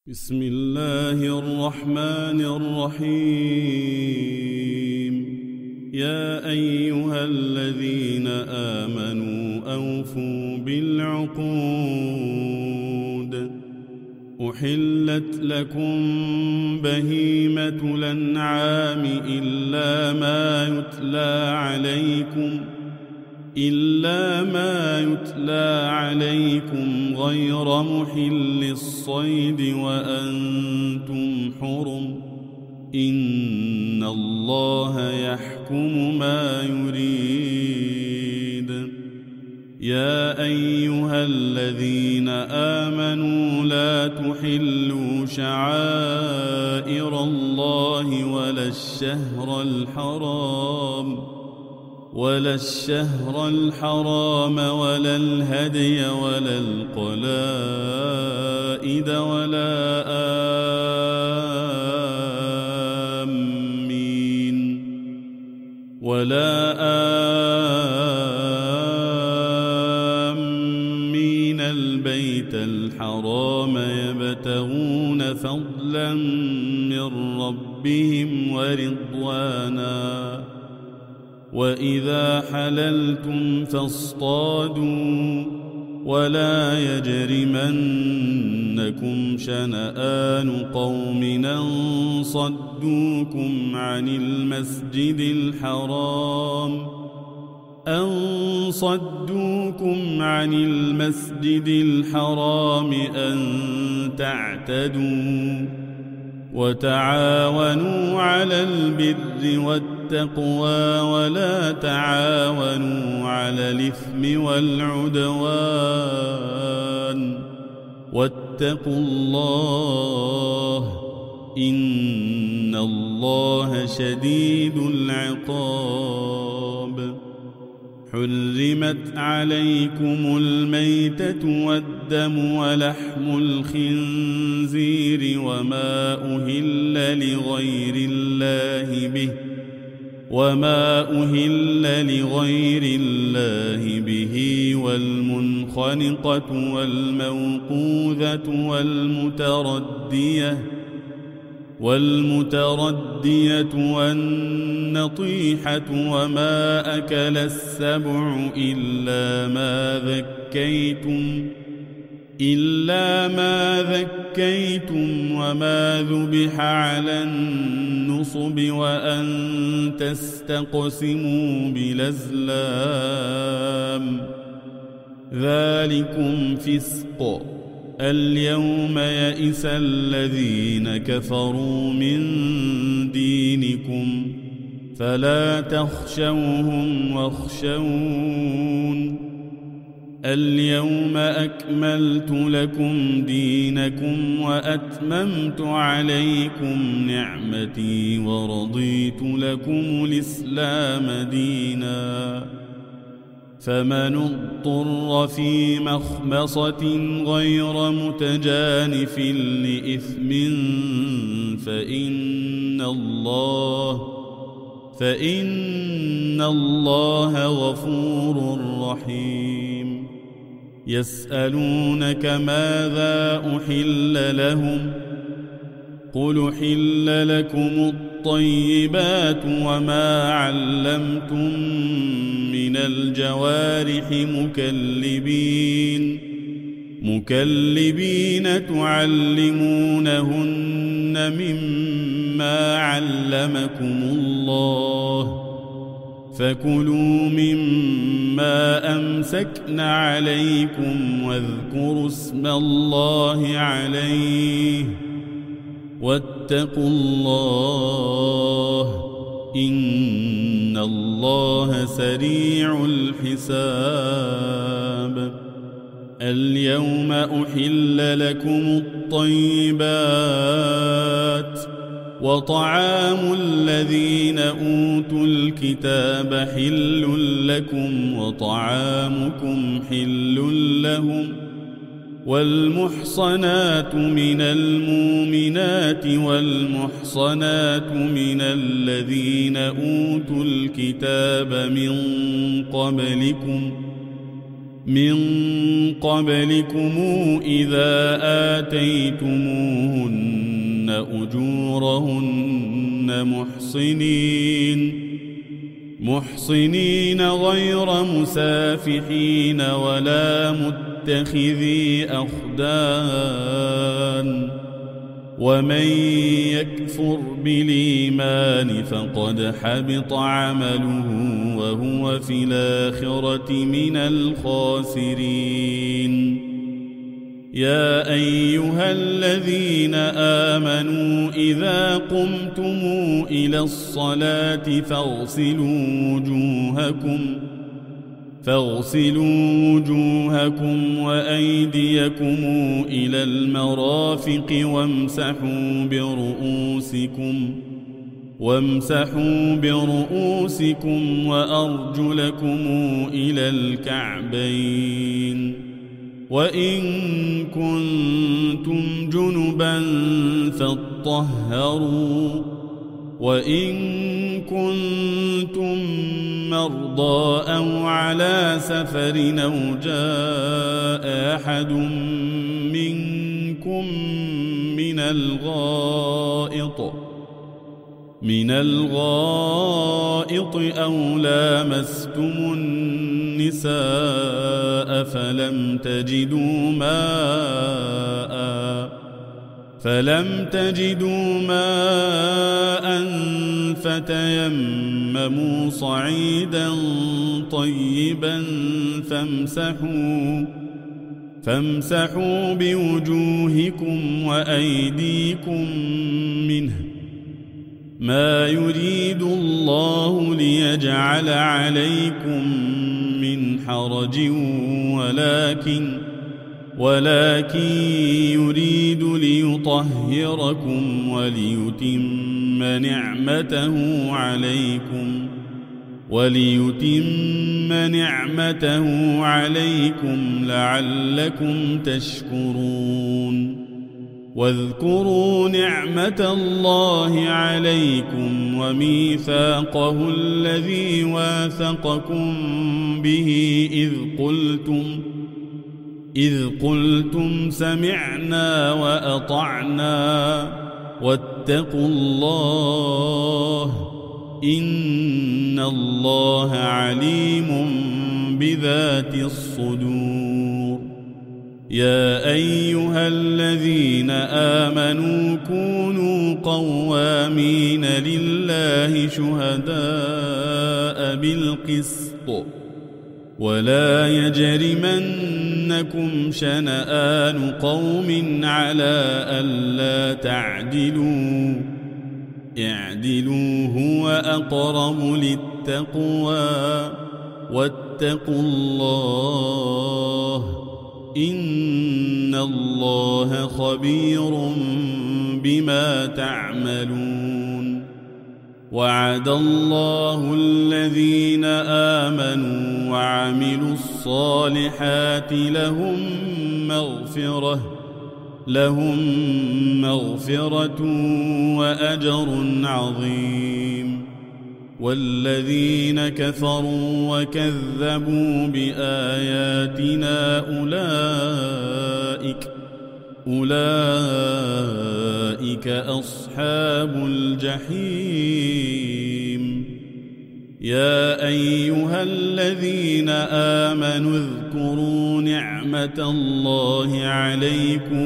بسم الله الرحمن الرحيم. يا أيها الذين آمنوا أوفوا بالعقود. أحلت لكم بهيمة الأنعام إلا ما يتلى عليكم غير محل الصيد وأنتم حرم. إن الله يحكم ما يريد. يا أيها الذين آمنوا لا تحلوا شعائر الله ولا الشهر الحرام ولا الهدي ولا القلائد ولا آمين البيت الحرام يبتغون فضلا من ربهم ورضوانا. وإذا حللتم فاصطادوا ولا يجرمنكم شنآن قوم أن صدوكم عن المسجد الحرام أن تعتدوا. وتعاونوا على البر والتقوى ولا تعاونوا على الإثم والعدوان. واتقوا الله إن الله شديد العقاب. حرمت عليكم الميتة والدم ولحم الخنزير وما أهل لغير الله به والمنخنقة والموقوذة والمتردية والنطيحة وما أكل السبع إلا ما ذكيتم وما ذبح على النصب وأن تستقسموا بالأزلام. ذلكم فسق. اليوم يئس الذين كفروا من دينكم فلا تخشوهم واخشون. اليوم أكملت لكم دينكم وأتممت عليكم نعمتي ورضيت لكم الإسلام دينا. فمن اضطر في مخمصة غير متجانف لإثم فإن الله غفور رحيم. يسألونك ماذا أحل لهم قل أحل لكم الطيبات وما علمتم من الجوارح مكلبين تعلمونهن مما علمكم الله. فكلوا مما أمسكن عليكم واذكروا اسم الله عليه واتقوا الله إن الله سريع الحساب. اليوم أحل لكم الطيبات وطعام الذين أوتوا الكتاب حل لكم وطعامكم حل لهم. والمحصنات من المؤمنات والمحصنات من الذين أوتوا الكتاب من من قبلكم إذا آتيتموهن أجورهن محصنين غير مسافحين ولا متخذي أخدان ومن يكفر بالإيمان فقد حبط عمله وهو في الآخرة من الخاسرين. يا أيها الذين آمنوا إذا قمتم إلى الصلاة فاغسلوا وجوهكم وأيديكم إلى المرافق وامسحوا برؤوسكم وأرجلكم إلى الكعبين وإن كنتم جنبا فاطهروا وإن كنتم مرضى أو على سفر أو جاء أحد منكم من الغائط أو لامستم النساء فلم تجدوا ماء فتيمموا صعيدا طيبا فامسحوا بوجوهكم وأيديكم منه ما يريد الله ليجعل عليكم من حرج ولكن يريد ليطهركم وليتم نعمته عليكم لعلكم تشكرون. واذكروا نعمة الله عليكم وميثاقه الذي واثقكم به إذ قلتم سمعنا وأطعنا واتقوا الله إن الله عليم بذات الصدور. يا أيها الذين آمنوا كونوا قوامين لله شهداء بالقسط ولا يجرمنكم شنآن قوم على ألا تعدلوا اعدلوا هو أقرب للتقوى واتقوا الله إن الله خبير بما تعملون. وعد الله الذين آمنوا وعملوا الصالحات لهم مغفرة وأجر عظيم. والذين كفروا وكذبوا بآياتنا أولئك أصحاب الجحيم. يا أيها الذين آمنوا اذكروا نعمة الله عليكم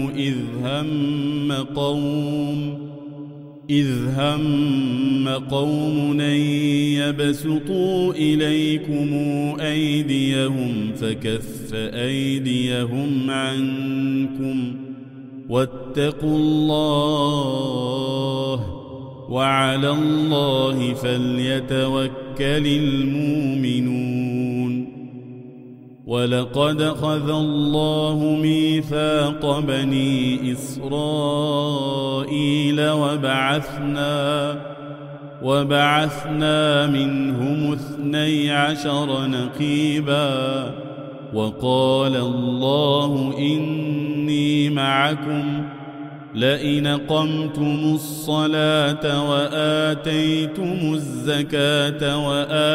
إذ هم قوم أن يبسطوا إليكم أيديهم فكف أيديهم عنكم واتقوا الله وعلى الله فليتوكل المؤمنون. ولقد أخذ الله ميثاق بني إسرائيل وبعثنا منهم 12 نقيبا وقال الله إني معكم لئن أقمتم الصلاة وآتيتم الزكاة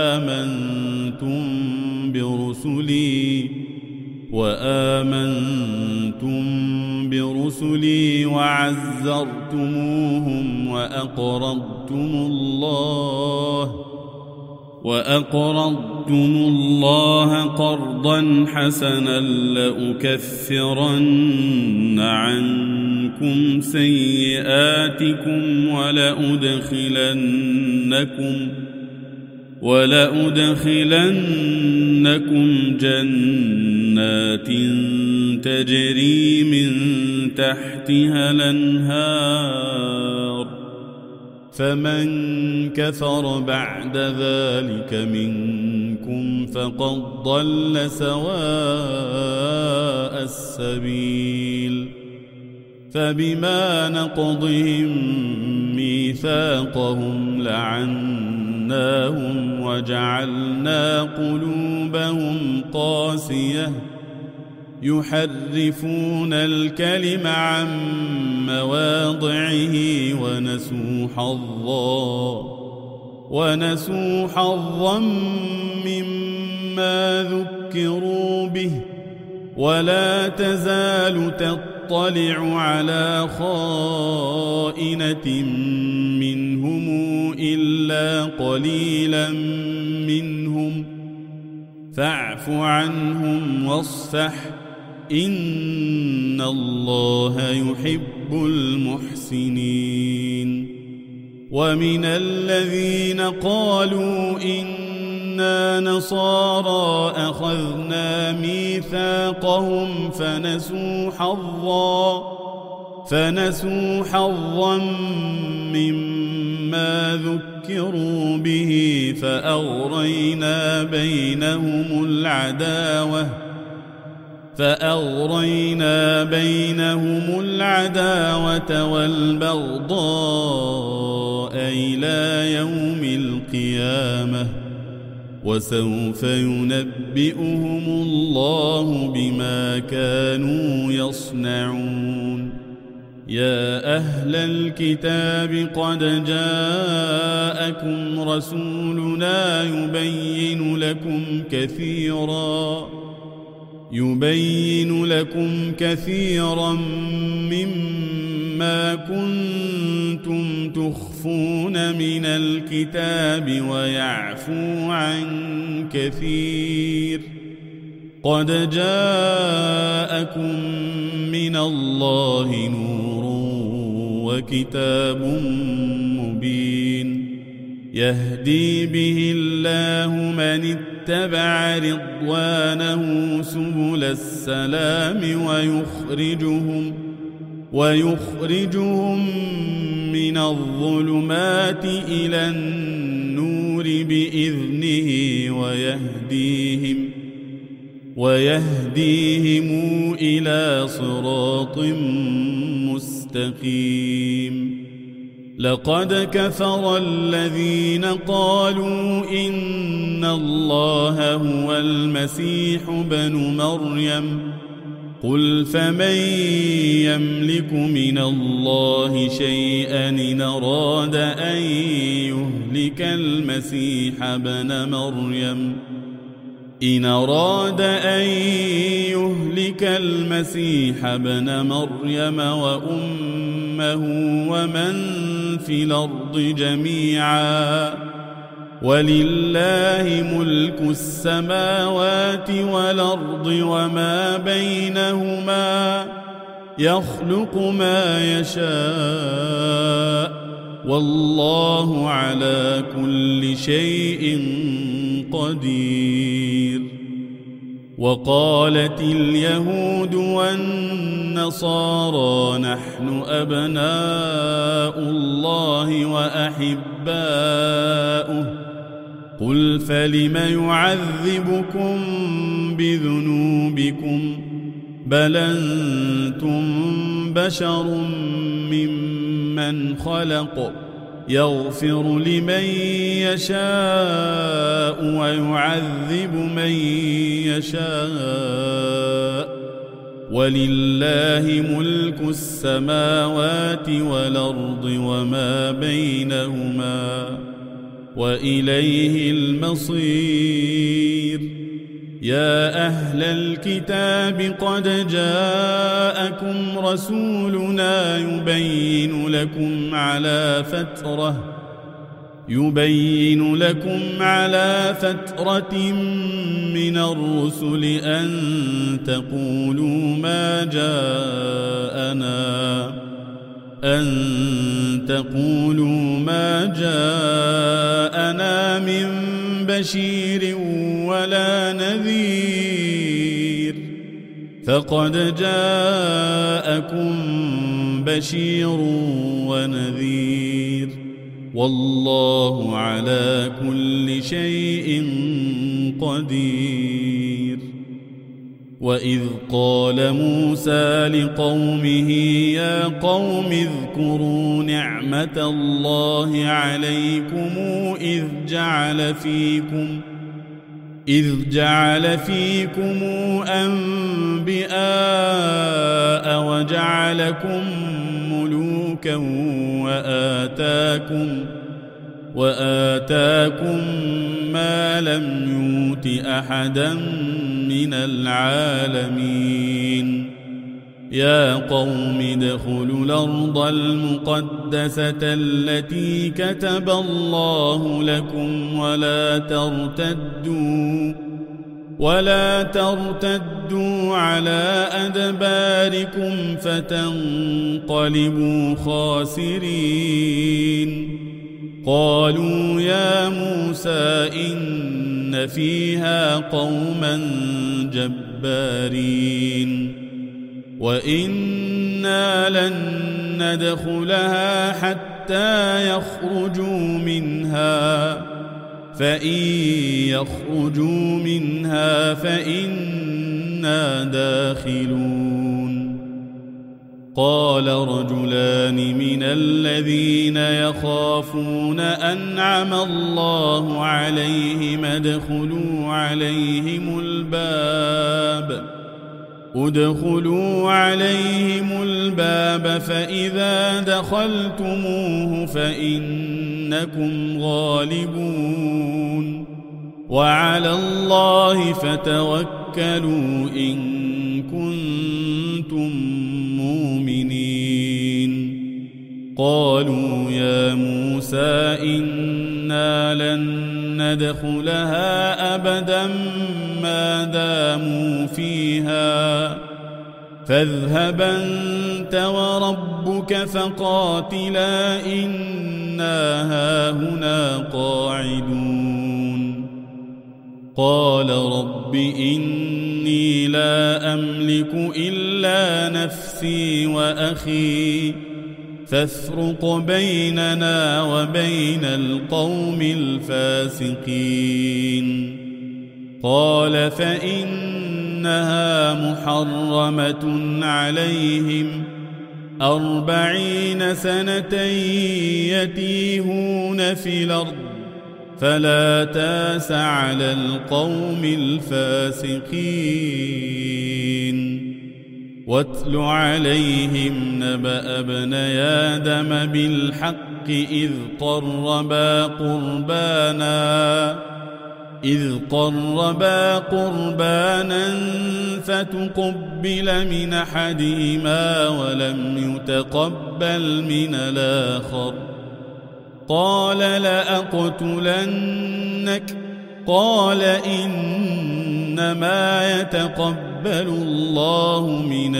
وآمنتم برسلي وعزرتموهم وأقرضتم الله قرضا حسنا لأكفرن عنكم سيئاتكم ولأدخلنكم جنات تجري من تحتها الأنهار فمن كفر بعد ذلك منكم فقد ضل سواء السبيل فبما نقضهم ميثاقهم لعناهم وجعلنا قلوبهم قاسية يحرفون الكلم عن مواضعه ونسوا حظا مما ذكروا به ولا تزال تطلع على خائنة منهم إلا قليلا منهم فاعف عنهم واصفح إن الله يحب المحسنين ومن الذين قالوا إنا نصارى أخذنا ميثاقهم فنسوا حظا مما ذكروا به فأغرينا بينهم العداوة والبغضاء إلى يوم القيامة وسوف ينبئهم الله بما كانوا يصنعون يا أهل الكتاب قد جاءكم رسولنا يبين لكم كثيرا مما كنتم تخفون من الكتاب ويعفو عن كثير قد جاءكم من الله نور وكتاب مبين يهدي به الله من اتبع رضوانه سبل السلام ويخرجهم من الظلمات إلى النور بإذنه ويهديهم إلى صراط مستقيم لقد كفر الذين قالوا إن الله هو المسيح ابن مريم قل فمن يملك من الله شيئا إن أراد أن يهلك المسيح ابن مريم وأمه ومن في الأرض جميعا ولله ملك السماوات والأرض وما بينهما يخلق ما يشاء والله على كل شيء قدير وقالت اليهود والنصارى نحن أبناء الله وأحباؤه قل فلم يعذبكم بذنوبكم بل أنتم بشر ممن خلق يغفر لمن يشاء ويعذب من يشاء ولله ملك السماوات والأرض وما بينهما وإليه المصير. يا أهل الكتاب قد جاءكم رسولنا يبين لكم على فترة من الرسل أن تقولوا ما جاءنا من بشير ولا نذير، فقد جاءكم بشير ونذير، والله على كل شيء قدير. وإذ قال موسى لقومه يا قوم اذكروا نعمة الله عليكم إذ جعل فيكم أنبياء وجعلكم ملوكا وآتاكم ما لم يؤت أحدا من العالمين. يا قوم ادخلوا الأرض المقدسة التي كتب الله لكم ولا ترتدوا على أدباركم فتنقلبوا خاسرين. قالوا يا موسى إن فيها قوما جبارين وإنا لن ندخلها حتى يخرجوا منها، فإن يخرجوا منها فإنا داخلون. قال رجلان من الذين يخافون أنعم الله عليهم ادخلوا عليهم الباب فإذا دخلتموه فإنكم غالبون، وعلى الله فتوكلوا إن كنتم مؤمنين. قالوا يا موسى إنا لن ندخلها أبدا ما داموا فيها، فاذهب أنت وربك فقاتلا إنا هاهنا قاعدون. قال رب إني لا أملك إلا نفسي وأخي، فافرق بيننا وبين القوم الفاسقين. قال فإنها محرمة عليهم 40 سنة يتيهون في الأرض، فلا تاس على القوم الفاسقين. واتل عليهم نبأ ابني آدم بالحق إذ قربا قربانا فتقبل من أحدهما ولم يتقبل من الآخر، قال لأقتلنك، قال إنما يتقبل الله من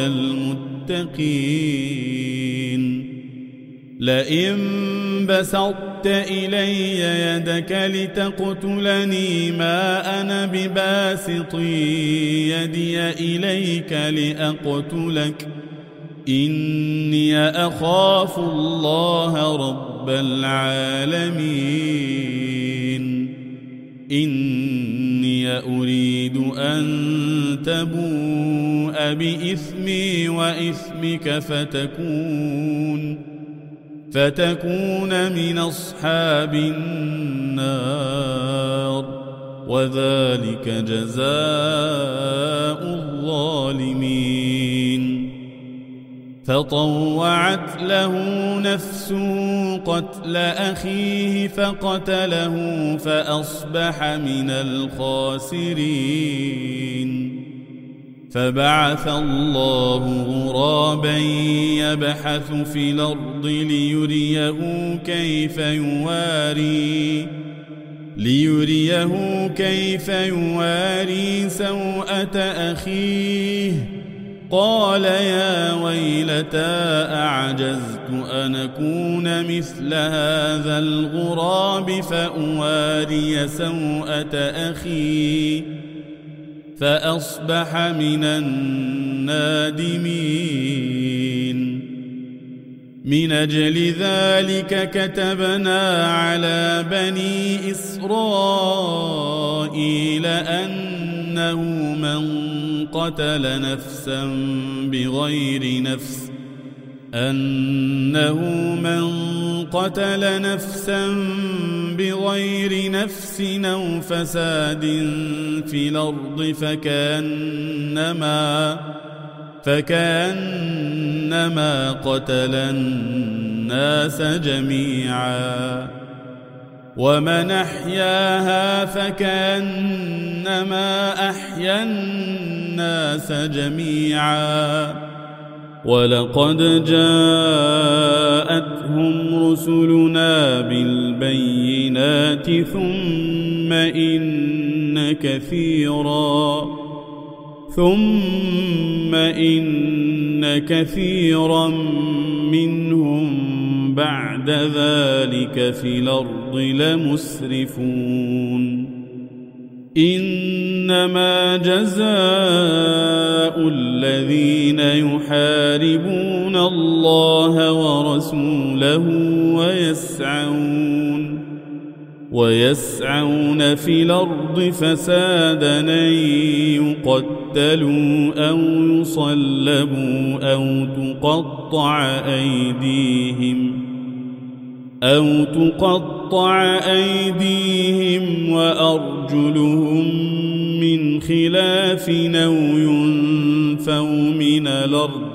المتقين. لئن بسطت إلي يدك لتقتلني ما أنا بباسط يدي إليك لأقتلك، إني أخاف الله رب العالمين. إني أريد أن تبوء بإثمي وإثمك فتكون من أصحاب النار، وذلك جزاء الظالمين. فطوعت له نفسه قتل أخيه فقتله فأصبح من الخاسرين. فبعث الله غرابا يبحث في الأرض ليريه كيف يواري سوءة أخيه. قال يا ويلتى أعجزت أن أكون مثل هذا الغراب فأواري سوءة أخي فأصبح من النادمين. من أجل ذلك كتبنا على بني إسرائيل أنه من قتل نفسا بغير نفس أو فساد في الأرض فكأنما قتل الناس جميعا، ومن أحياها فكأنما أحيا الناس جميعا. ولقد جاءتهم رسلنا بالبينات ثم إن كثيرا منهم بعد ذلك في الأرض لمسرفون. إنما جزاء الذين يحاربون الله ورسوله ويسعون في الأرض فسادا أن يقتلوا أو يصلبوا أو تقطع أيديهم وأرجلهم من خلاف أو ينفوا من الأرض.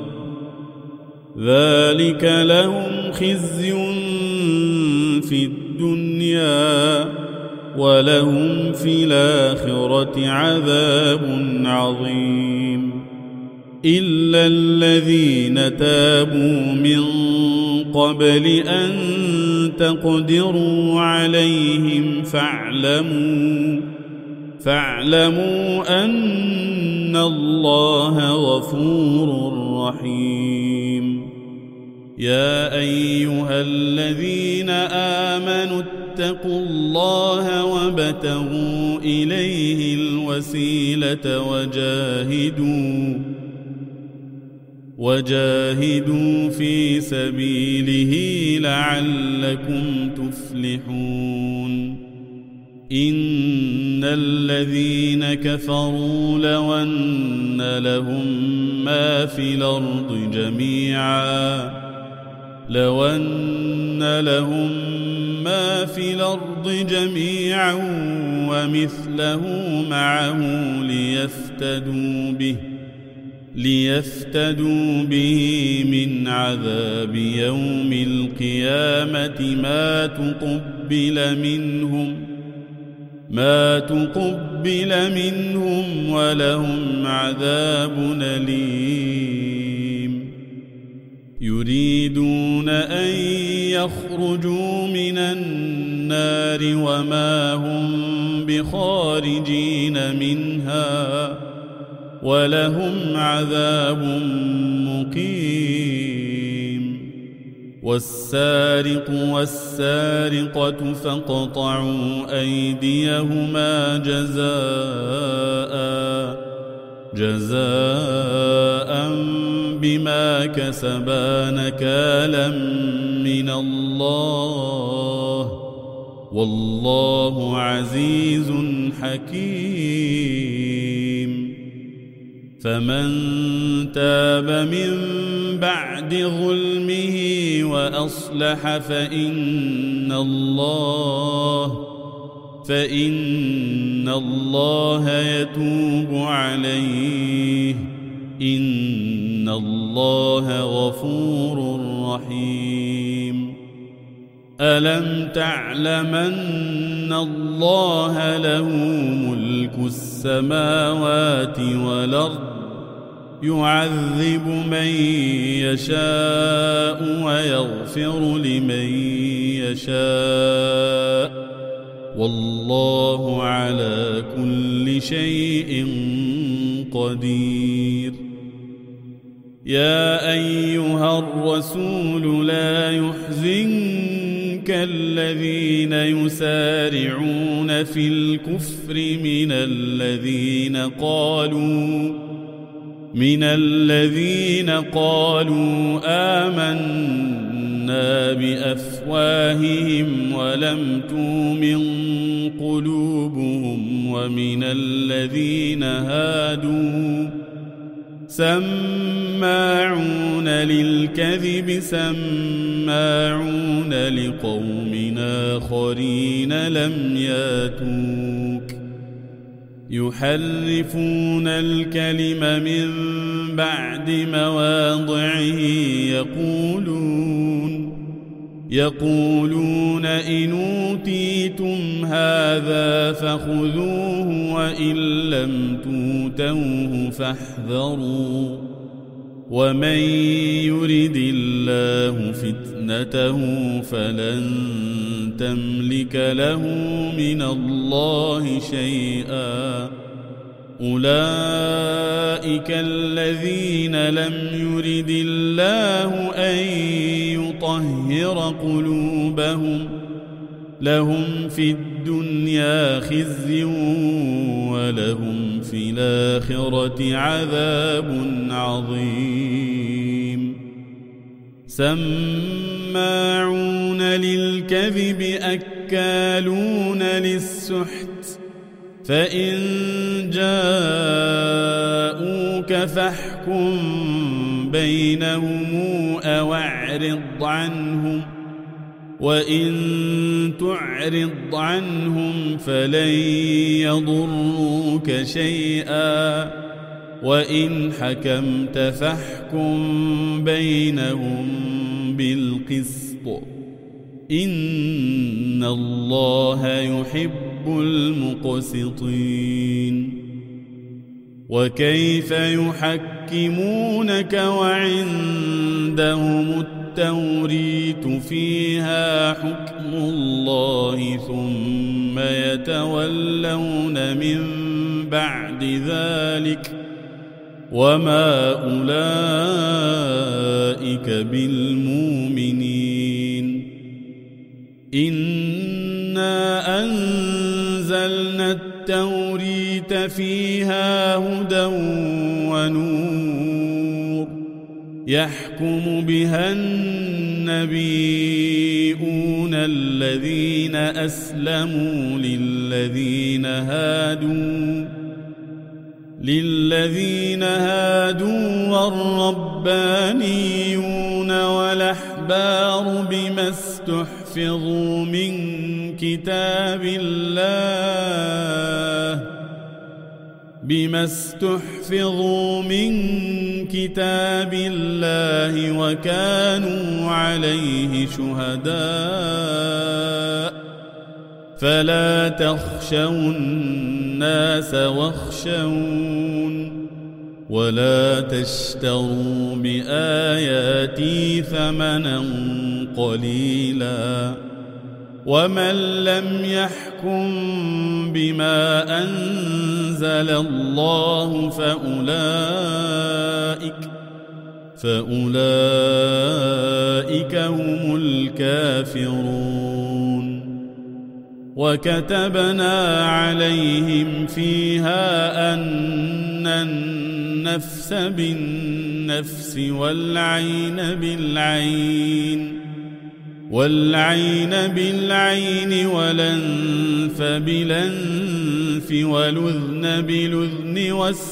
ذلك لهم خزي في الدنيا ولهم في الآخرة عذاب عظيم. إلا الذين تابوا من قبل أن تقدروا عليهم فاعلموا أن الله غفور رحيم. يا أيها الذين آمنوا اتقوا الله وابتغوا إليه الوسيلة وجاهدوا في سبيله لعلكم تفلحون. إن الذين كفروا لو أن لهم ما في الأرض جميعا ومثله معه ليفتدوا به من عذاب يوم القيامة ما تقبل منهم ولهم عذاب أليم. يريدون أن يخرجوا من النار وما هم بخارجين منها ولهم عذاب مقيم. والسارق والسارقة فاقطعوا أيديهما جزاء بما كسبا نكالا من الله والله عزيز حكيم. فمن تاب من بعد ظلمه وأصلح فإن الله يتوب عليه إن الله غفور رحيم ألم تعلم أن الله له ملك السماوات والأرض يعذب من يشاء ويغفر لمن يشاء والله على كل شيء قدير يا أيها الرسول لا يحزنك الذين يسارعون في الكفر من الذين قالوا آمنا بأفواههم ولم تؤمن قلوبهم ومن الذين هادوا سماعون للكذب سماعون لقوم آخرين لم ياتوك يحرفون الكلم من بعد مواضعه يقولون إن أوتيتم هذا فخذوه وإن لم توتوه فاحذروا ومن يرد الله فتنته فلن تملك له من الله شيئا أولئك الذين لم يرد الله أن يطهر قلوبهم لهم في الدنيا خزي ولهم في الآخرة عذاب عظيم سماعون للكذب أكالون للسحت فإن جاءوك فاحكم بينهم أو اعرض عنهم وإن تعرض عنهم فلن يضروك شيئا وإن حكمت فاحكم بينهم بالقسط إن الله يحب المقسطين وكيف يحكمونك وعندهم التوريت فيها حكم الله ثم يتولون من بعد ذلك وما أولئك بالمؤمنين إنا أنزلنا التوريت فيها هدى ونور يحكم بها النبيون الذين أسلموا للذين هادوا والربانيون والأحبار بما استحفظوا من كتاب الله وكانوا عليه شهداء فلا تخشوا الناس واخشون ولا تشتروا بآياتي ثمنا قليلا ومن لم يحكم بما أنزل الله فأولئك هم الكافرون وكتبنا عليهم فيها أن النفس بالنفس والعين بالعين والأنف بالأنف والأذن بالأذن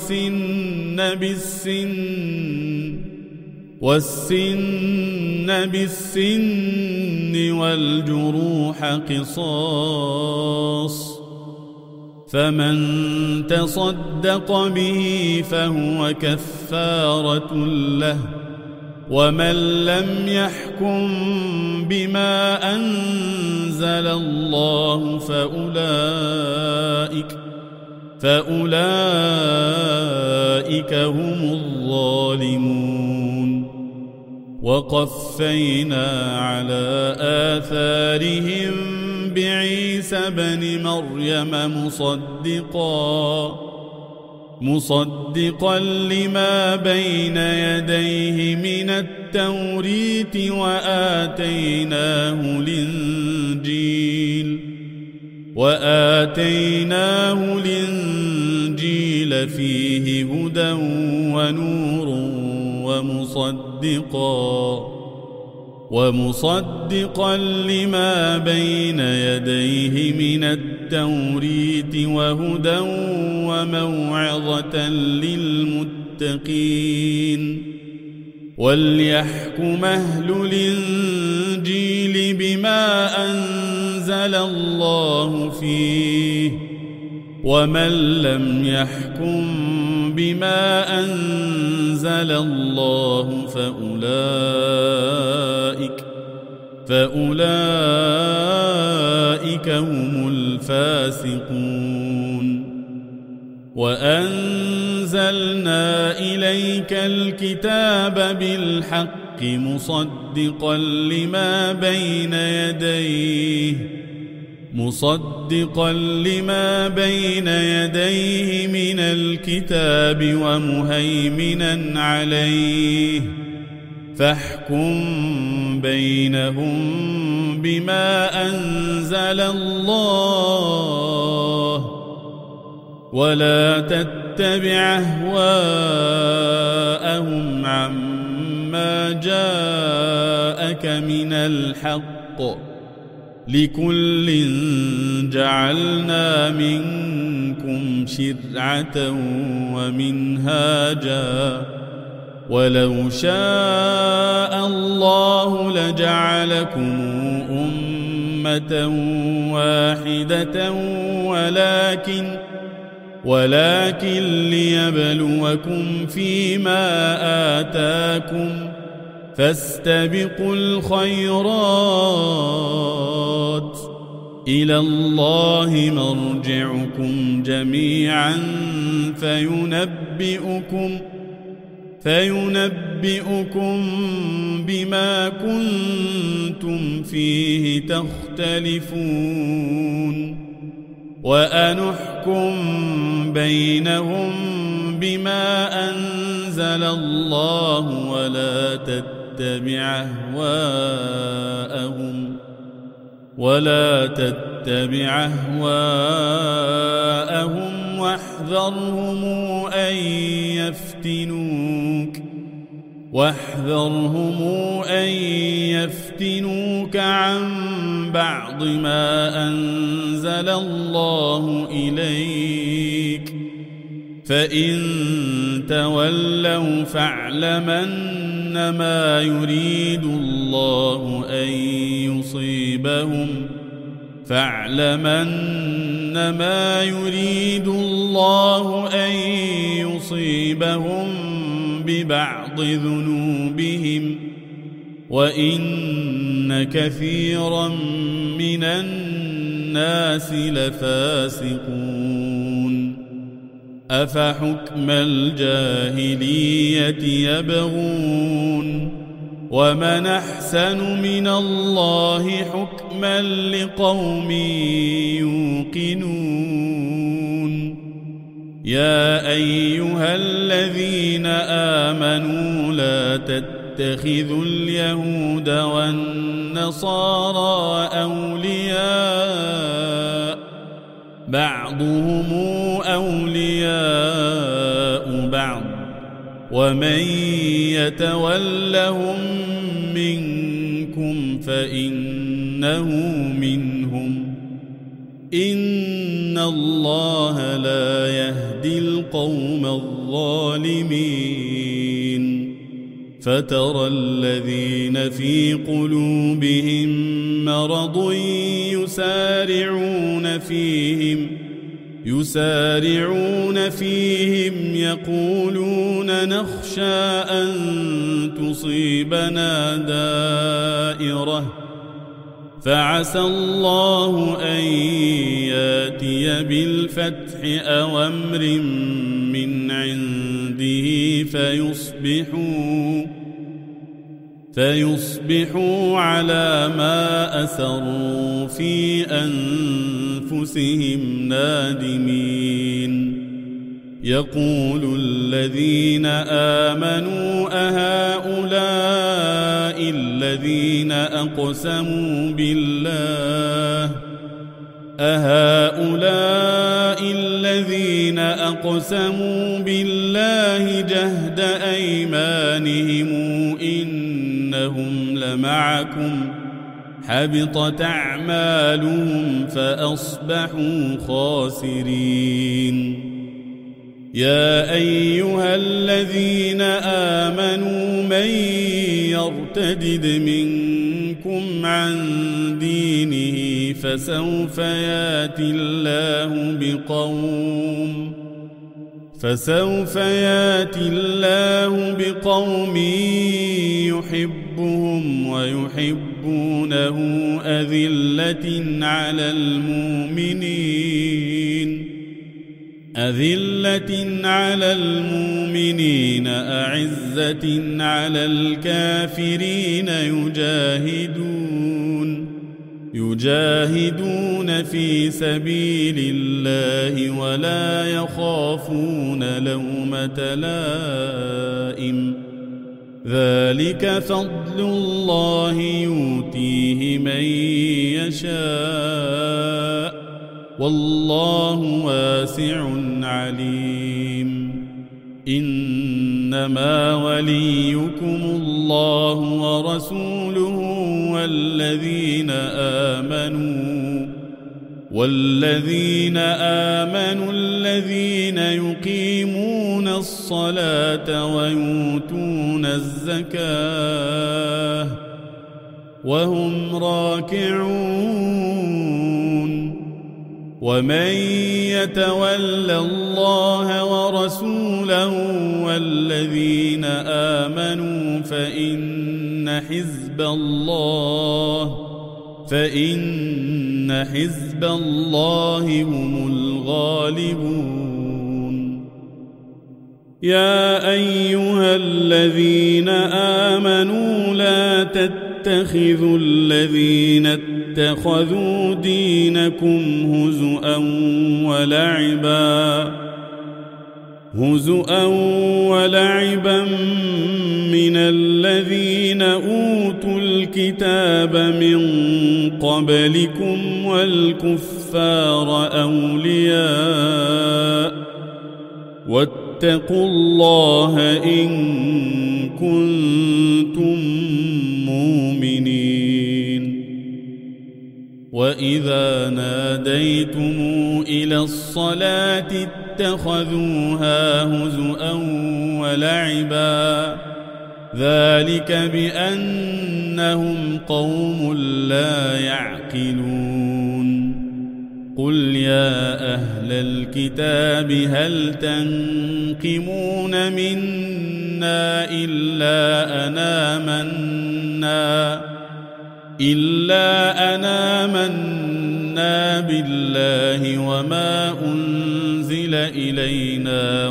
والسن بالسن والجروح قصاص فمن تصدق به فهو كفارة له، ومن لم يحكم بما أنزل الله فأولئك هم الظالمون. وقفينا على آثارهم بعيسى بن مريم مصدقا لما بين يديه من التوريت وآتيناه الإنجيل فيه هدى ونور ومصدقا لما بين يديه من التوريت وهدى وموعظة للمتقين. وليحكم أهل الإنجيل بما أنزل الله فيه، ومن لم يحكم بما أنزل الله فأولئك هم الفاسقون. وأنزلنا إليك الكتاب بالحق مصدقا لما بين يديه من الكتاب ومهيمنا عليه، فاحكم بينهم بما أنزل الله، ولا تتبع أهواءهم عما جاءك من الحق، لكل جعلنا منكم شرعة ومنهاجا، ولو شاء الله لجعلكم أمة واحدة ولكن ليبلوكم فيما آتاكم، فاستبقوا الخيرات، إلى الله مرجعكم جميعا فينبئكم بما كنتم فيه تختلفون. وأنحكم بينهم بما أنزل الله، ولا تتبع أهواءهم واحذرهم أن يفتنوك عن بعض ما أنزل الله إليك، فإن تولوا فاعلمن ما يريد الله أن يصيبهم ببعض ذنوبهم، وإن كثيرا من الناس لفاسقون. أفحكم الجاهلية يبغون، ومن أحسن من الله حكما لقوم يوقنون. يا أيها الذين آمنوا لا تتخذوا اليهود والنصارى أولياء، بعضهم أولياء بعض، ومن يتولهم منكم فإنه منهم، إن الله لا يهدي القوم الظالمين. فترى الذين في يسارعون فيهم يقولون نخشى أن تصيبنا دائرة فعسى الله أن ياتي بالفتح أو أمر من عنده فيصبحوا على ما أسروا في أنفسهم نادمين يقول الذين آمنوا أهؤلاء الذين أقسموا بالله جهد أيمانهم إنهم لمعكم حبطت أعمالهم فأصبحوا خاسرين يا أيها الذين آمنوا من يرتد منكم عن دينه فسوف ياتي الله بقوم يحبهم ويحبونه أذلة على المؤمنين أعزة على الكافرين يجاهدون في سبيل الله ولا يخافون لومة لائم ذلك فضل الله يؤتيه من يشاء والله واسع عليم إنما وليكم الله ورسوله والذين آمنوا الذين يقيمون الصلاة ويؤتون الزكاة وهم راكعون ومن يتول الله ورسوله والذين آمنوا فإن حزب الله هم الغالبون يا أيها الذين آمنوا لا تتخذوا الذين اتخذوا دينكم هزؤا ولعبا من الذين أوتوا الكتاب من قبلكم والكفار أولياء واتقوا الله إن كنتم مؤمنين وإذا ناديتم إلى الصلاة اتخذوها هزؤا ولعبا ذلك بأنهم قوم لا يعقلون قل يا أهل الكتاب هل تنقمون منا إلا أنا آمنا بالله وما أنزل إلينا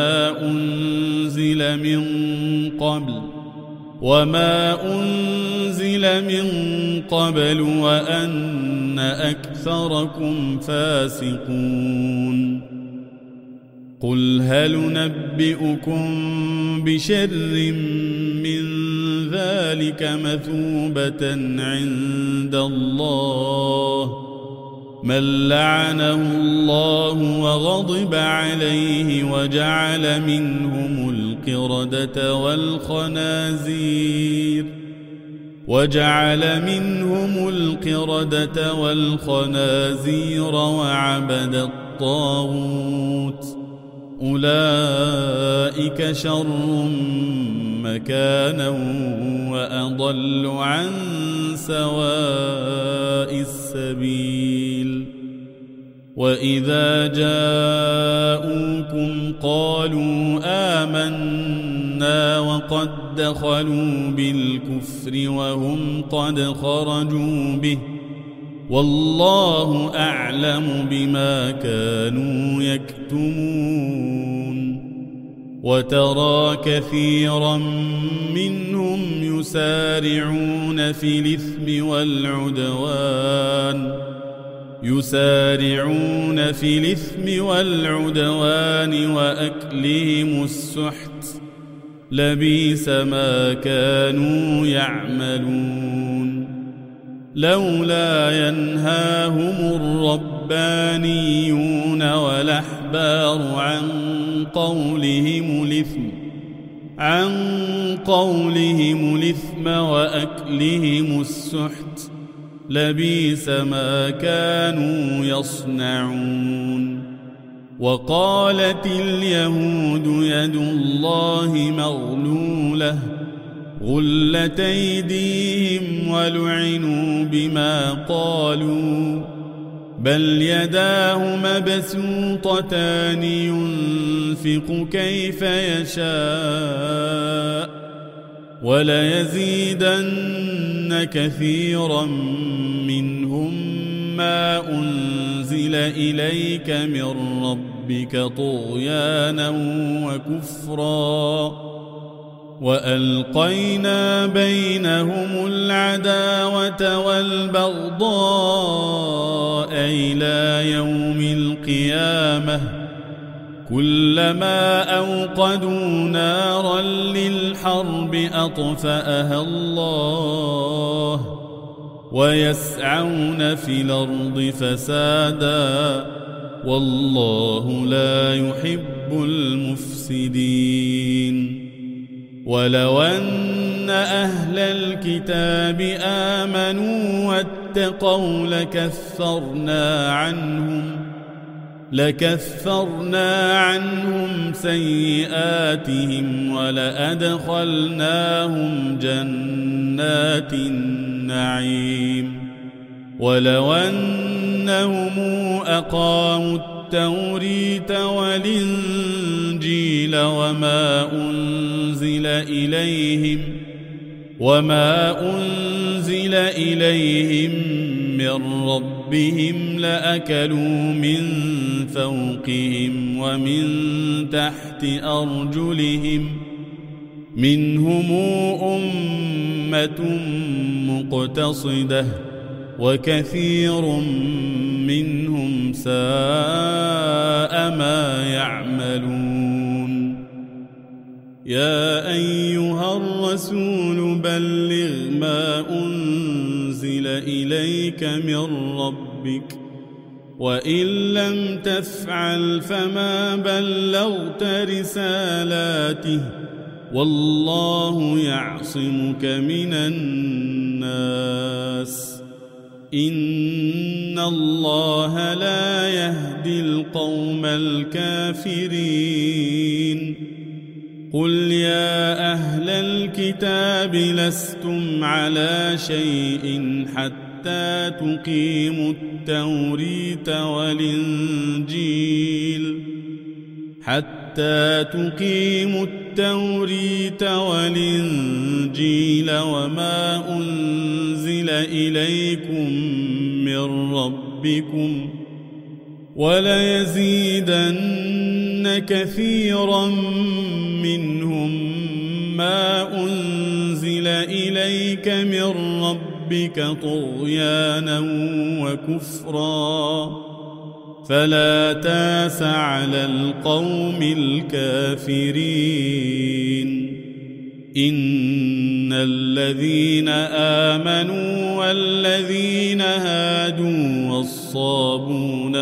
وما أنزل من قبل وأن أكثركم فاسقون قل هل ننبئكم بشر من ذلك مثوبة عند الله من لعنه الله وغضب عليه وجعل منهم القردة والخنازير وعبد الطاغوت أولئك شر مكانا وأضل عن سواء السبيل وإذا جاءوكم قالوا آمنا وقد دخلوا بالكفر وهم قد خرجوا به والله أعلم بما كانوا يكتمون وترى كثيرا منهم يسارعون في الإثم والعدوان وأكلهم السحت لبئس ما كانوا يعملون لولا ينهاهم الربانيون والأحبار عن قولهم الإثم وأكلهم السحت لبئس ما كانوا يصنعون وقالت اليهود يد الله مغلولة غلت أيديهم ولعنوا بما قالوا بل يداه مبسوطتان ينفق كيف يشاء وليزيدن كثيرا منهم ما أنزل إليك من ربك طغيانا وكفرا وألقينا بينهم العداوة والبغضاء إلى يوم القيامة كلما أوقدوا نارا للحرب أطفأها الله ويسعون في الأرض فسادا والله لا يحب المفسدين ولو أن أهل الكتاب آمنوا واتقوا لكفرنا عنهم سيئاتهم ولأدخلناهم جنات النعيم ولو أنهم أقاموا التوريت والإنجيل وما أنزل إليهم من ربهم لأكلوا من فوقهم ومن تحت أرجلهم منهم أمة مقتصدة وكثير منهم ساء ما يعملون يا أيها الرسول بلغ ما أنزل إليك من ربك وإن لم تفعل فما بلغت رسالاته والله يعصمك من الناس إن الله لا يهدي القوم الكافرين قل يا أهل الكتاب لستم على شيء حتى تقيموا التوريت والإنجيل وما أنزل إليكم من ربكم وليزيدن كثيرا منهم ما أنزل إليك من ربك طغيانا وكفرا فلا تاس على القوم الكافرين إن الذين آمنوا والذين هادوا والصابون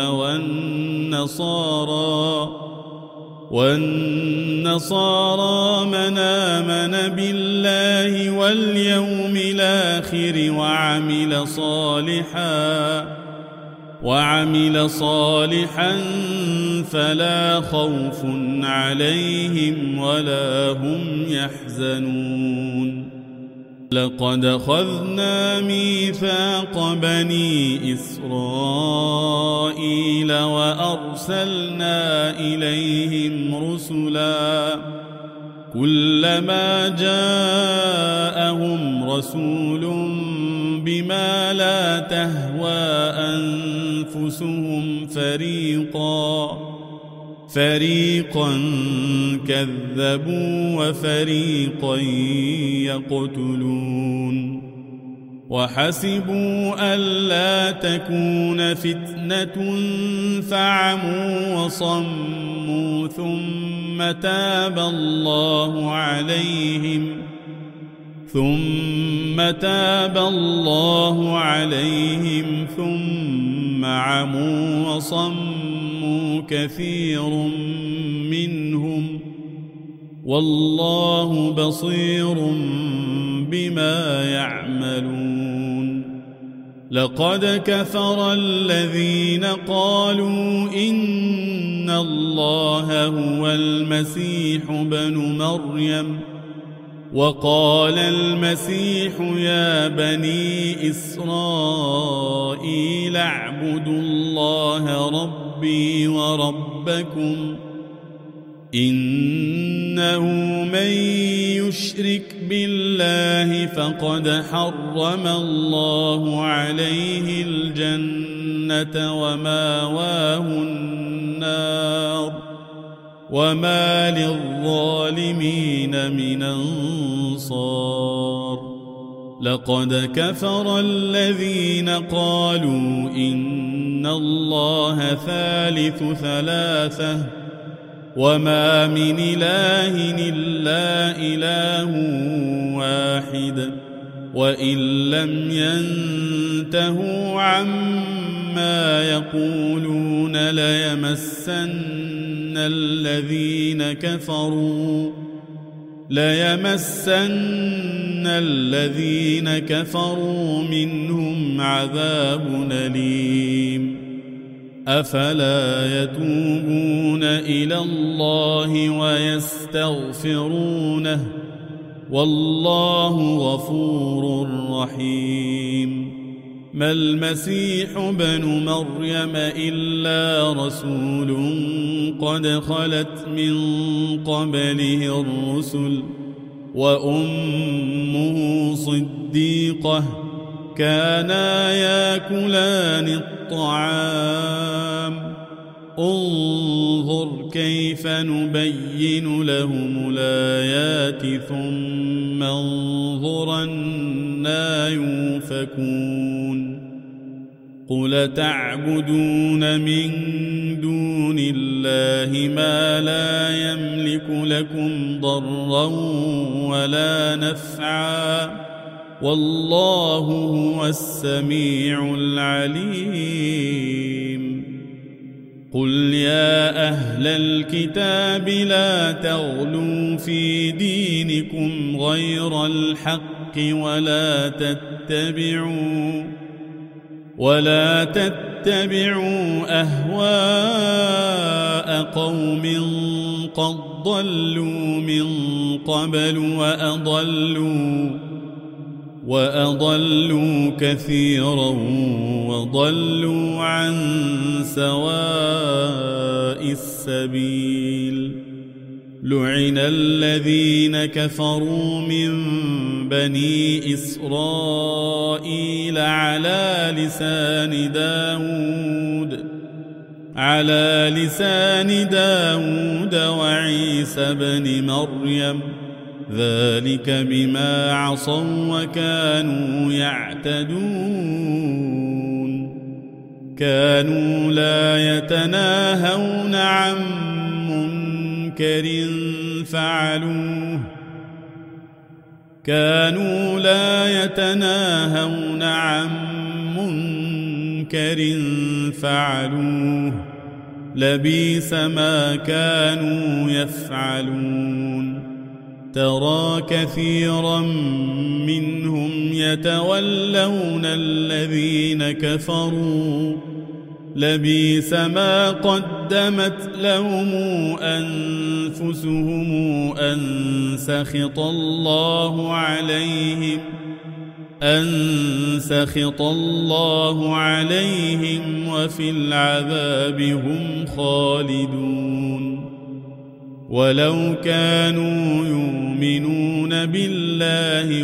والنصارى من آمن بالله واليوم الآخر وعمل صالحا فلا خوف عليهم ولا هم يحزنون لقد أخذنا ميثاق بني إسرائيل وأرسلنا إليهم رسلا كلما جاءهم رسول بما لا تهوى أنفسهم فريقا كذبوا وفريقا يقتلون وحسبوا ألا تكون فتنة فعموا وصموا ثم تاب الله عليهم ثم عموا وصموا كثير منهم والله بصير بما يعملون لقد كفر الذين قالوا إن الله هو المسيح ابن مريم وقال المسيح يا بني إسرائيل اعبدوا الله ربي وربكم إنه من يشرك بالله فقد حرم الله عليه الجنة وماواه النار وما للظالمين من أنصار لقد كفر الذين قالوا إن الله ثالث ثلاثة وما من إله إلا إله واحد وإن لم ينتهوا عما يقولون ليمسن الذين كفروا منهم عذاب أليم أفلا يتوبون إلى الله ويستغفرونه والله غفور رحيم ما المسيح ابن مريم إلا رسول قد خلت من قبله الرسل وأمه صديقة كانا ياكلان الطعام انظر كيف نبين لهم الآيات ثم انظر أنى يؤفكون قل تعبدون من دون الله ما لا يملك لكم ضرا ولا نفعا والله هو السميع العليم قل يا أهل الكتاب لا تغلوا في دينكم غير الحق ولا تتبعوا أهواء قوم قد ضلوا من قبل وأضلوا كثيرا وضلوا عن سواء السبيل لعن الذين كفروا من بني إسرائيل على لسان داود وعيسى بن مريم ذلك بما عصوا وكانوا يعتدون كانوا لا يتناهون عن منكر فعلوه لبئس ما كانوا يفعلون ترى كثيرا منهم يتولون الذين كفروا لبئس ما قدمت لهم أنفسهم أن سخط الله عليهم أن سخط الله عليهم وفي العذاب هم خالدون. ولو كانوا يؤمنون بالله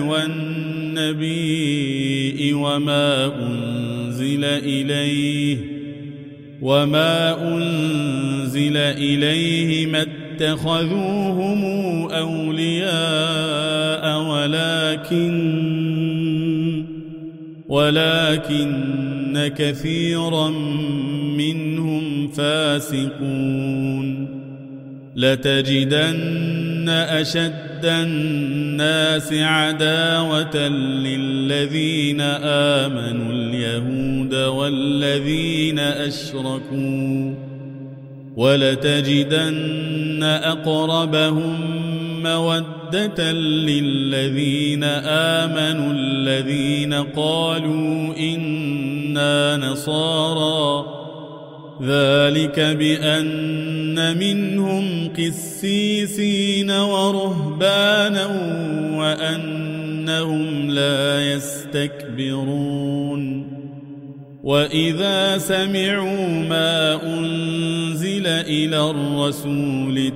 والنبي وما أنزل إليه ما اتخذوهم أولياء ولكن كثيرا منهم فاسقون. لتجدن أشد الناس عداوة للذين آمنوا اليهود والذين أشركوا، ولتجدن أقربهم مودة للذين آمنوا الذين قالوا إنا نصارى، ذلك بأن منهم قسيسين ورهبانا وأنهم لا يستكبرون. وإذا سمعوا ما أنزل إلى الرسول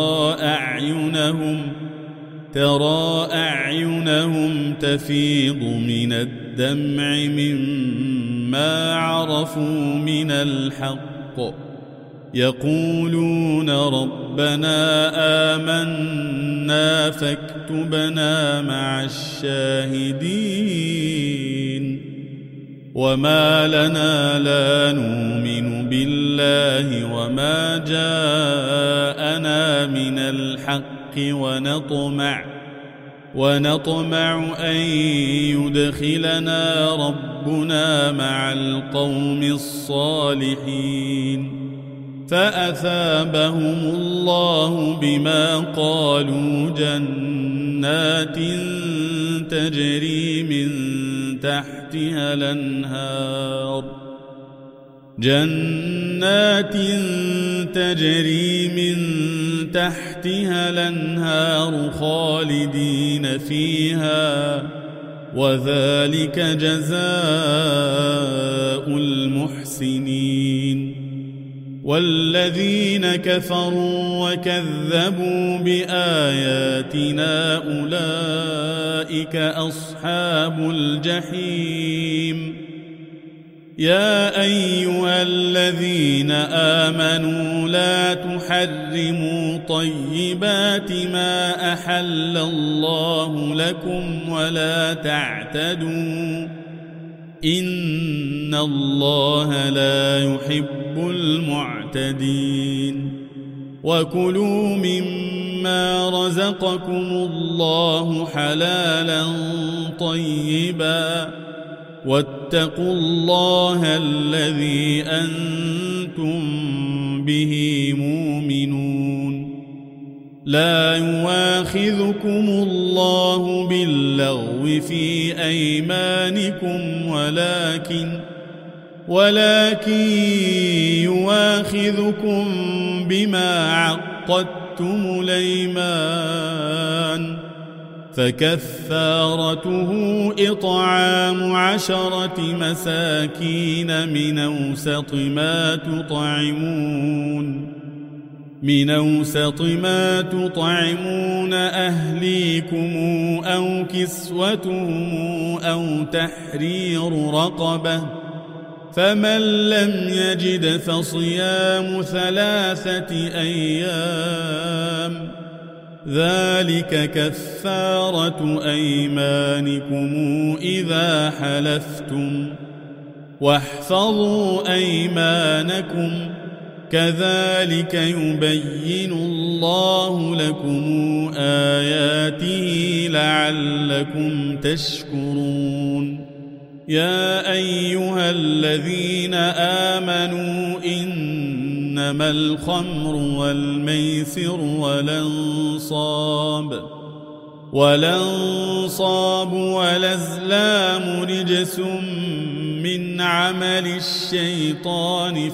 ترى أعينهم تفيض من الدمع مما عرفوا من الحق، يقولون ربنا آمنا فاكتبنا مع الشاهدين. وما لنا لا نؤمن بالله وما جاءنا من الحق ونطمع أن يدخلنا ربنا مع القوم الصالحين. فأثابهم الله بما قالوا جنات تجري من تحتها الأنهار خالدين فيها، وذلك جزاء المحسنين. والذين كفروا وكذبوا بآياتنا أولئك أصحاب الجحيم. يا أيها الذين آمنوا لا تحرموا طيبات ما أحل الله لكم ولا تعتدوا، إن الله لا يحب المعتدين. وكلوا مما رزقكم الله حلالا طيبا، واتقوا الله الذي أنتم به مؤمنون. لا يؤاخذكم الله باللغو في أيمانكم ولكن يؤاخذكم بما عقدتم الأيمان، فكفارته إطعام 10 مساكين من أوسط ما تطعمون أهليكم أو كسوتهم أو تحرير رقبة، فمن لم يجد فصيام 3 أيام، ذلك كفارة أيمانكم إذا حلفتم، واحفظوا أيمانكم، كذلك يبين الله لكم آياته لعلكم تشكرون. يا أيها الذين آمنوا إنما الخمر والميسر والأنصاب والأزلام رجس من عمل الشيطان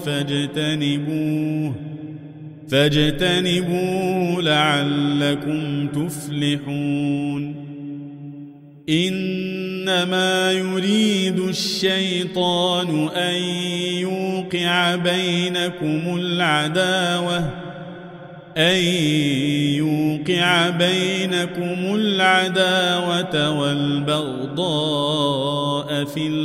فاجتنبوه لعلكم تفلحون. إنما يريد الشيطان أن يوقع بينكم العداوة والبغضاء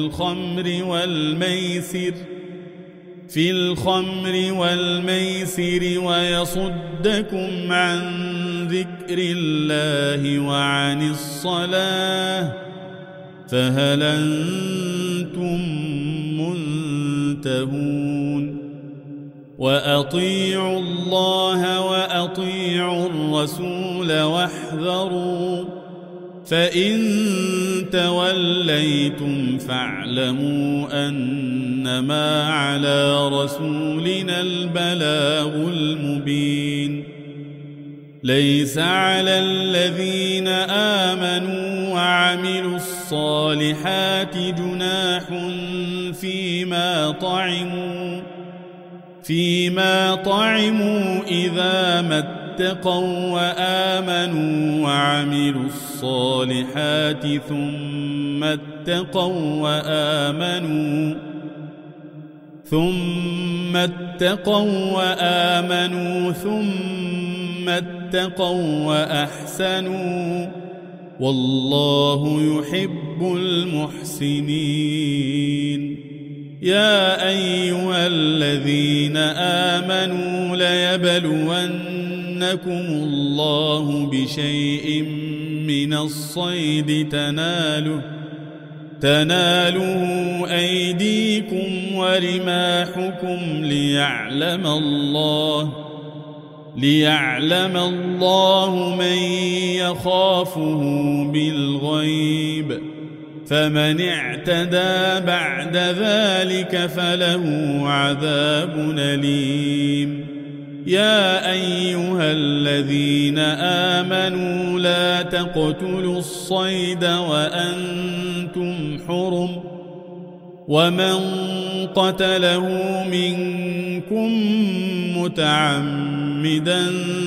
في الخمر والميسر ويصدكم عن ذكر الله وعن الصلاة فهل أنتم منتهون وأطيعوا الله وأطيعوا الرسول واحذروا فإن توليتم فاعلموا أنما على رسولنا البلاغ المبين ليس على الذين آمنوا وعملوا الصالحات جناح فيما طعموا إذا ما اتقوا وآمنوا وعملوا الصالحات ثم اتقوا وأحسنوا والله يحب المحسنين يا أيها الذين آمنوا ليبلونكم الله بشيء من الصيد تناله أيديكم ورماحكم ليعلم الله من يخافه بالغيب فمن اعتدى بعد ذلك فله عذاب أليم يا أيها الذين آمنوا لا تقتلوا الصيد وأنتم حرم ومن قتله منكم متعمدا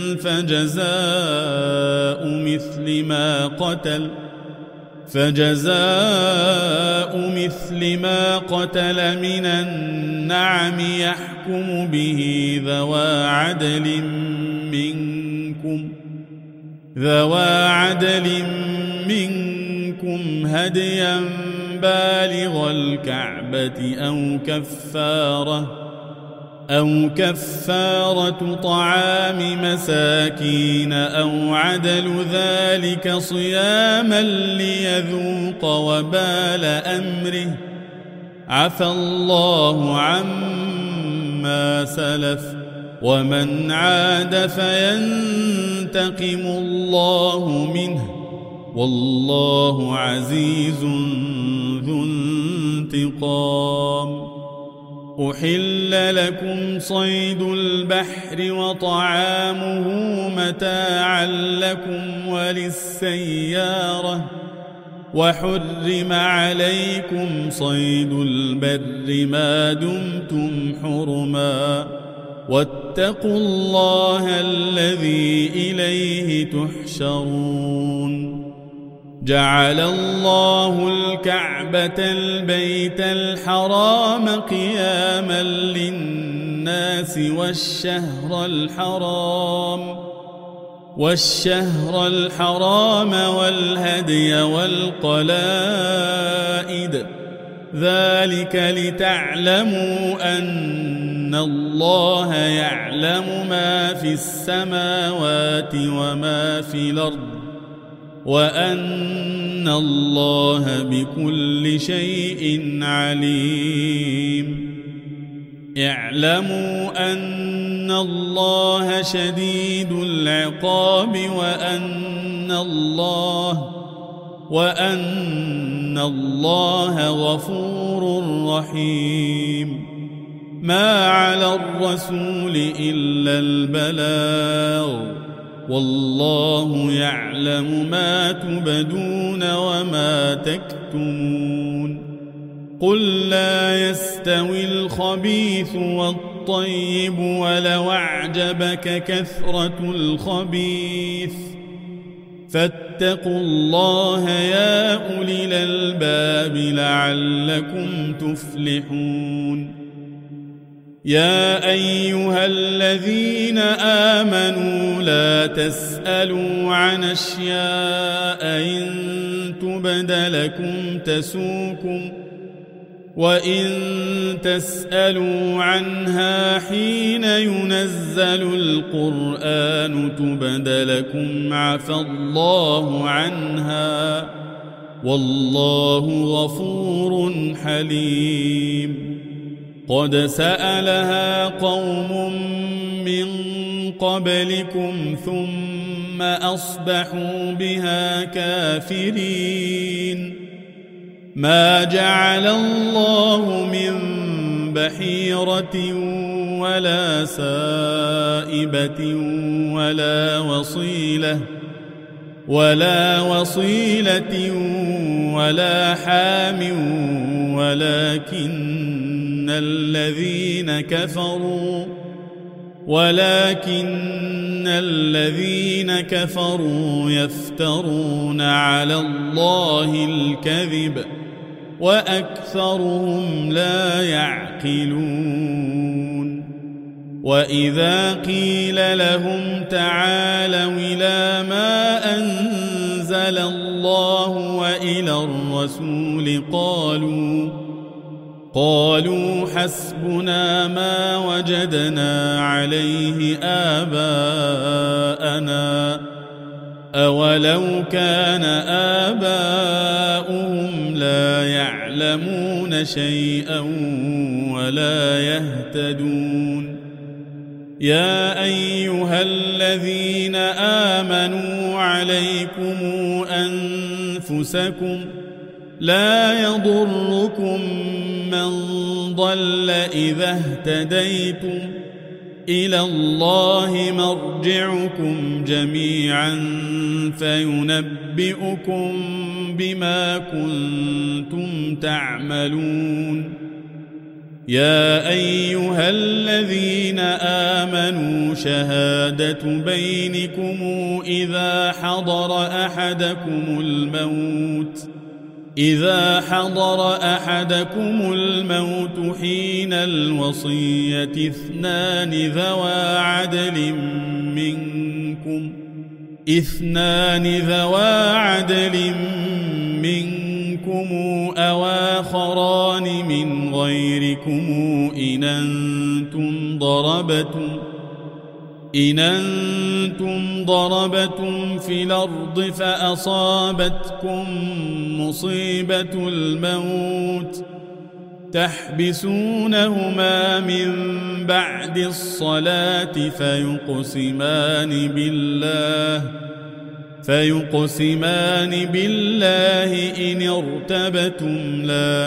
فجزاء مثل ما قتل من النعم يحكم به ذوى عدل منكم هديا بالغ الكعبة أو كفارة طعام مساكين أو عدل ذلك صياما ليذوق وبال أمره عفى الله عما سلف ومن عاد فينتقم الله منه والله عزيز ذو انتقام أحل لكم صيد البحر وطعامه متاعا لكم وللسيارة وحرم عليكم صيد البر ما دمتم حرما واتقوا الله الذي إليه تحشرون جعل الله الكعبة البيت الحرام قياما للناس والشهر الحرام والهدي والقلائد ذلك لتعلموا أن الله يعلم ما في السماوات وما في الأرض وأن الله بكل شيء عليم اعلموا أن الله شديد العقاب وأن الله غفور رحيم ما على الرسول إلا البلاغ والله يعلم ما تبدون وما تكتمون قل لا يستوي الخبيث والطيب ولو أعجبك كثرة الخبيث فاتقوا الله يا أولي الألباب لعلكم تفلحون يا أيها الذين آمنوا لا تسألوا عن أشياء إن تبد لكم تسوكم وإن تسألوا عنها حين ينزل القرآن تبد لكم عفى الله عنها والله غفور حليم قد سألها قوم من قبلكم ثم أصبحوا بها كافرين ما جعل الله من بحيرة ولا سائبة ولا وصيلة ولا حام ولكن الذين كفروا يفترون على الله الكذب وأكثرهم لا يعقلون وإذا قيل لهم تعالوا إلى ما أنزل الله وإلى الرسول قالوا حسبنا ما وجدنا عليه آباءنا أولو كان آباؤهم لا يعلمون شيئا ولا يهتدون يا أيها الذين آمنوا عليكم أنفسكم لا يضركم من ضل إذا اهتديتم إلى الله مرجعكم جميعا فينبئكم بما كنتم تعملون يا أيها الذين آمنوا شهادة بينكم إذا حضر أحدكم الموت حين الوصية اثنان ذوى عدل منكم أو آخران من غيركم إن أنتم ضربتم في الأرض فأصابتكم مصيبة الموت تحبسونهما من بعد الصلاة فيقسمان بالله إن ارتبتم لا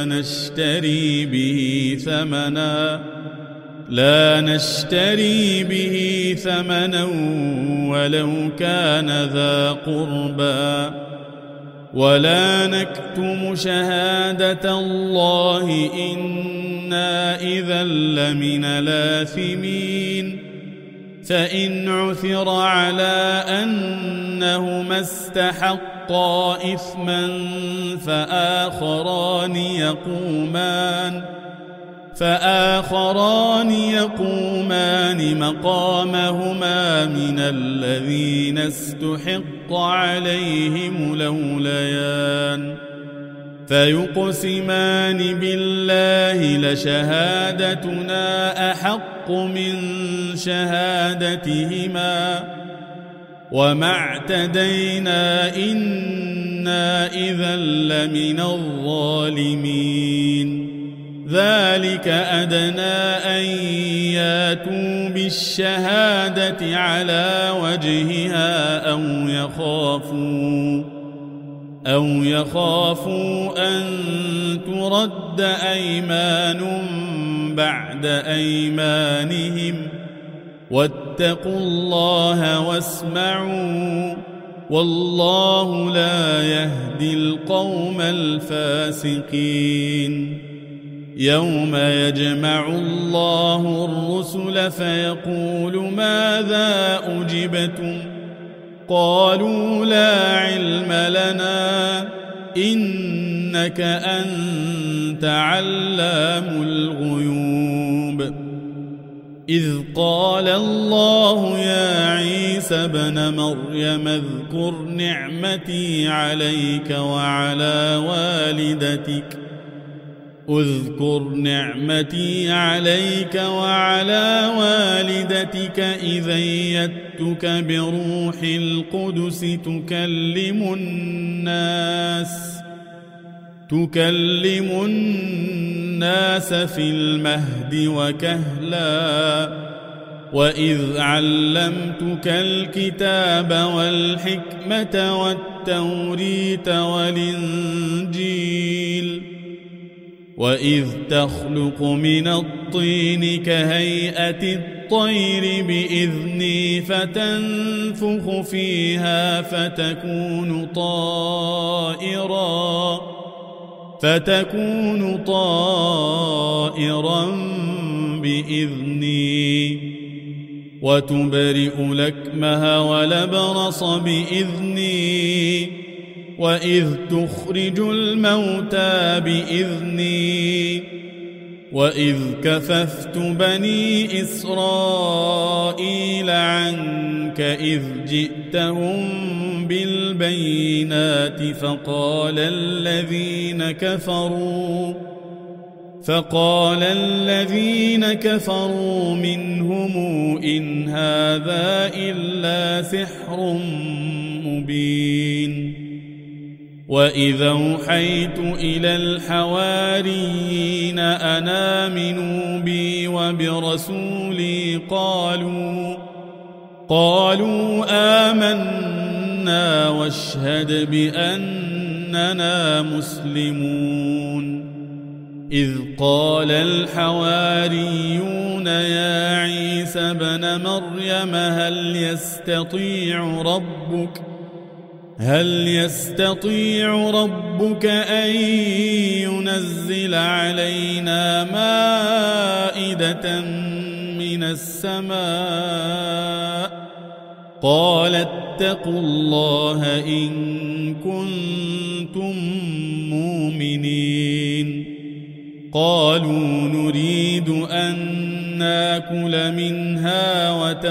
نشتري به ثمنا ولو كان ذا قربى ولا نكتم شهادة الله إنا إذا لمن الآثمين فإن عثر على أنهما استحقا إثما فآخران يقومان مقامهما من الذين استحق عليهم الأوليان فيقسمان بالله لشهادتنا أحق من شهادتهما وما اعتدينا إنا إذا لمن الظالمين ذلك أدنى أن ياتوا بالشهادة على وجهها أو يخافوا أن ترد أيمان بعد أيمانهم واتقوا الله واسمعوا والله لا يهدي القوم الفاسقين يوم يجمع الله الرسل فيقول ماذا أجبتم قالوا لا علم لنا إنك أنت علام الغيوب إذ قال الله يا عيسى ابن مريم اذكر نعمتي عليك وعلى والدتك إذ أيدتك بروح القدس تكلم الناس في المهد وكهلا وإذ علمتك الكتاب والحكمة والتوريت والإنجيل وإذ تخلق من الطين كهيئة الطير بإذني فتنفخ فيها فتكون طائرا بإذني وتبرئ الأكمه والأبرص بإذني وإذ تخرج الموتى بإذني وإذ كففت بني إسرائيل عنك إذ جئتهم بالبينات فقال الذين كفروا منهم إن هذا إلا سحر مبين وإذا أوحيت إلى الحواريين أن آمنوا بي وبرسولي قالوا آمنا واشهد بأننا مسلمون إذ قال الحواريون يا عيسى ابن مريم هل يستطيع ربك أن ينزل علينا مائدة من السماء قال اتقوا الله إن كنتم مؤمنين قالوا نريد أن ناكل منها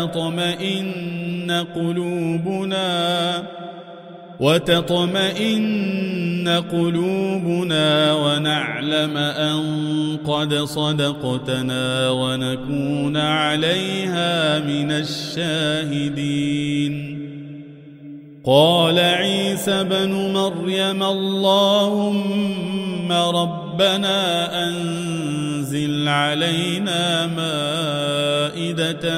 وتطمئن قلوبنا ونعلم أن قد صدقتنا ونكون عليها من الشاهدين قال عيسى بن مريم اللهم ربنا أنزل علينا مائدة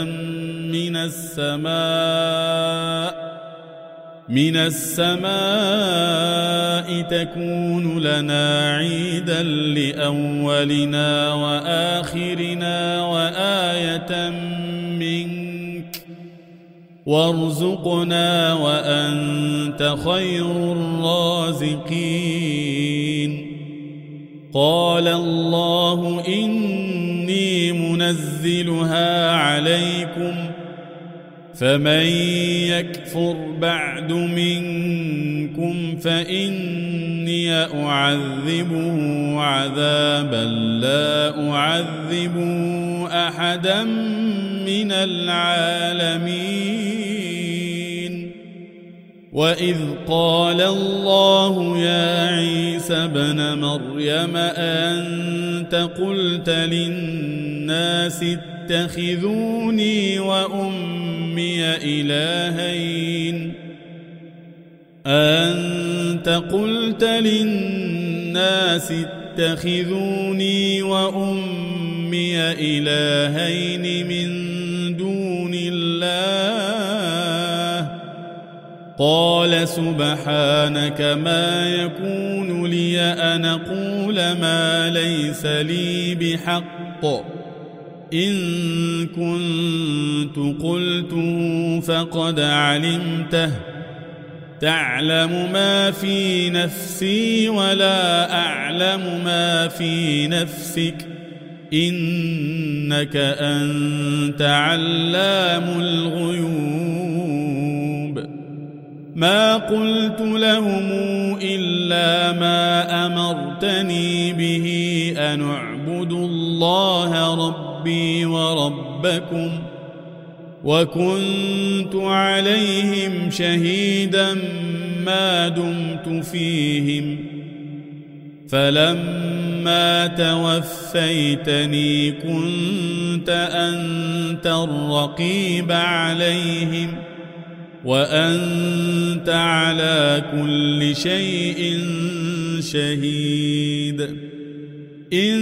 من السماء تكون لنا عيدا لأولنا وآخرنا وآية منك وارزقنا وأنت خير الرازقين قال الله إني منزلها عليكم فمن يكفر بعد منكم فإني أعذبه عذابا لا أعذبه أحدا من العالمين وإذ قال الله يا عيسى ابن مريم أنت قلت للناس اتخذوني وأمي إلهين من دون الله قال سبحانك ما يكون لي أن أقول ما ليس لي بحق إن كنت قلته فقد علمته تعلم ما في نفسي ولا أعلم ما في نفسك إنك أنت علام الغيوب ما قلت لهم إلا ما أمرتني به أن اعبدوا الله ربي وربكم وكنت عليهم شهيدا ما دمت فيهم فلما توفيتني كنت أنت الرقيب عليهم وأنت على كل شيء شهيد إن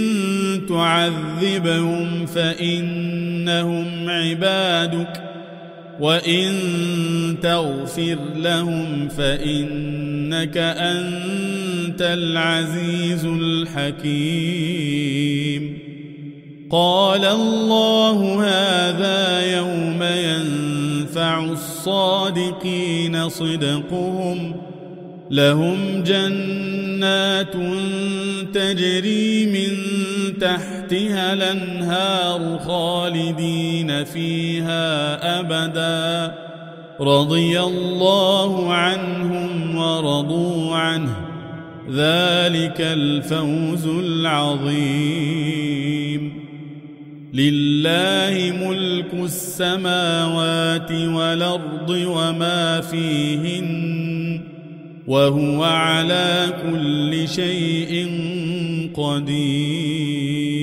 تعذبهم فإنهم عبادك وإن تغفر لهم فإنك أنت العزيز الحكيم قال الله هذا يوم ينفع الصادقين صدقهم لهم جنات تجري من تحتها الأنهار خالدين فيها أبدا رضي الله عنهم ورضوا عنه ذلك الفوز العظيم لله ملك السماوات والأرض وما فيهن وهو على كل شيء قدير